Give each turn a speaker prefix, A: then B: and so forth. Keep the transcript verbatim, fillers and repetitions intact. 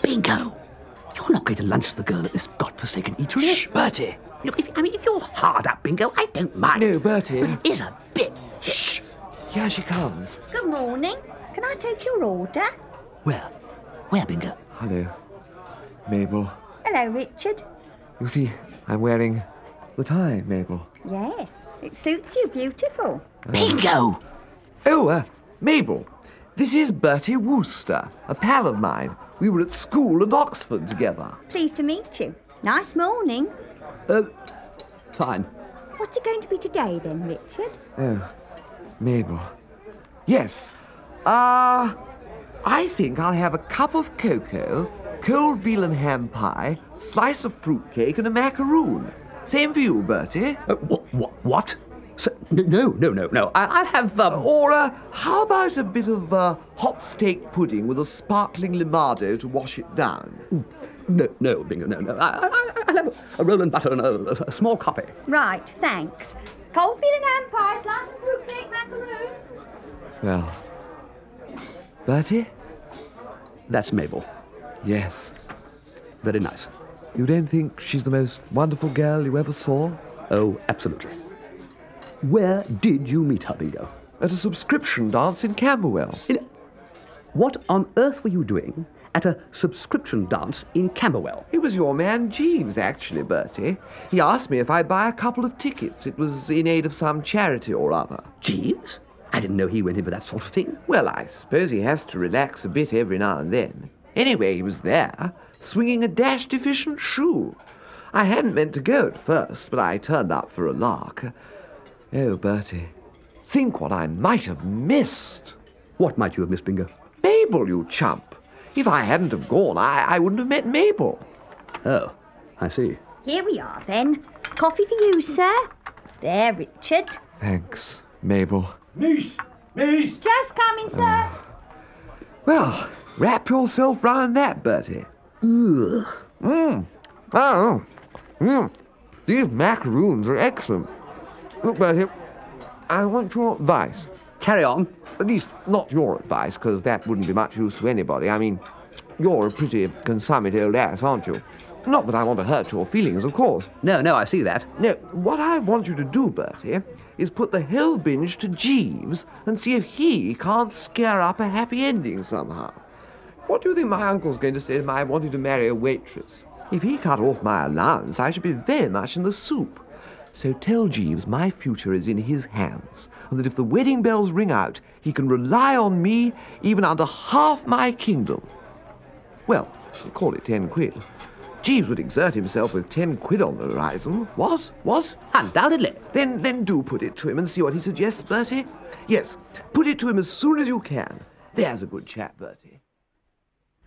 A: Bingo! You're not going to lunch with the girl at this godforsaken eatery.
B: Shh, Bertie.
A: Look, if, I mean, if you're hard up, Bingo, I don't mind.
B: No, Bertie.
A: But it is a bit.
B: Shh. Here she comes.
C: Good morning. Can I take your order?
A: Where? Where, Bingo?
B: Hello, Mabel.
C: Hello, Richard.
B: You see, I'm wearing the tie, Mabel.
C: Yes, it suits you beautiful.
A: Bingo!
B: Oh, uh, Mabel. This is Bertie Wooster, a pal of mine. We were at school at Oxford together.
C: Pleased to meet you. Nice morning.
A: Uh, fine.
C: What's it going to be today then, Richard?
B: Oh, Mabel. Yes. Ah, uh, I think I'll have a cup of cocoa, cold veal and ham pie, slice of fruitcake, and a macaroon. Same for you, Bertie.
A: Uh, what? What? what? So, no, no, no, no. I, I'll have. Um...
B: Or uh, how about a bit of uh, hot steak pudding with a sparkling limado to wash it down?
A: No, no, Bingo, no, no. I, I, I'll have a roll and butter and a, a small coffee.
C: Right, thanks. Cold veal and ham pie, slice of fruitcake, macaroon.
B: Well, Bertie?
A: That's Mabel.
B: Yes.
A: Very nice.
B: You don't think she's the most wonderful girl you ever saw?
A: Oh, absolutely. Where did you meet her, Bingo?
B: At a subscription dance in Camberwell.
A: In... What on earth were you doing at a subscription dance in Camberwell?
B: It was your man Jeeves, actually, Bertie. He asked me if I'd buy a couple of tickets. It was in aid of some charity or other.
A: Jeeves? I didn't know he went in for that sort of thing.
B: Well, I suppose he has to relax a bit every now and then. Anyway, he was there, swinging a dashed efficient shoe. I hadn't meant to go at first, but I turned up for a lark. Oh, Bertie, think what I might have missed.
A: What might you have missed, Bingo?
B: Mabel, you chump. If I hadn't have gone, I, I wouldn't have met Mabel.
A: Oh, I see.
C: Here we are, then. Coffee for you, sir. There, Richard.
B: Thanks, Mabel.
D: Miss! Miss!
C: Just coming, sir.
B: Well, wrap yourself round that, Bertie.
A: Ugh.
B: Mmm. Oh. Mmm. These macaroons are excellent. Look, Bertie, I want your advice.
A: Carry on.
B: At least, not your advice, because that wouldn't be much use to anybody. I mean, you're a pretty consummate old ass, aren't you? Not that I want to hurt your feelings, of course.
A: No, no, I see that.
B: No, what I want you to do, Bertie, is put the whole binge to Jeeves and see if he can't scare up a happy ending somehow. What do you think my uncle's going to say to my wanting to marry a waitress? If he cut off my allowance, I should be very much in the soup. So tell Jeeves my future is in his hands, and that if the wedding bells ring out, he can rely on me even under half my kingdom. Well, call it ten quid. Jeeves would exert himself with ten quid on the horizon. What? What?
A: Undoubtedly.
B: Then, then do put it to him and see what he suggests, Bertie. Yes, put it to him as soon as you can. There's a good chap, Bertie.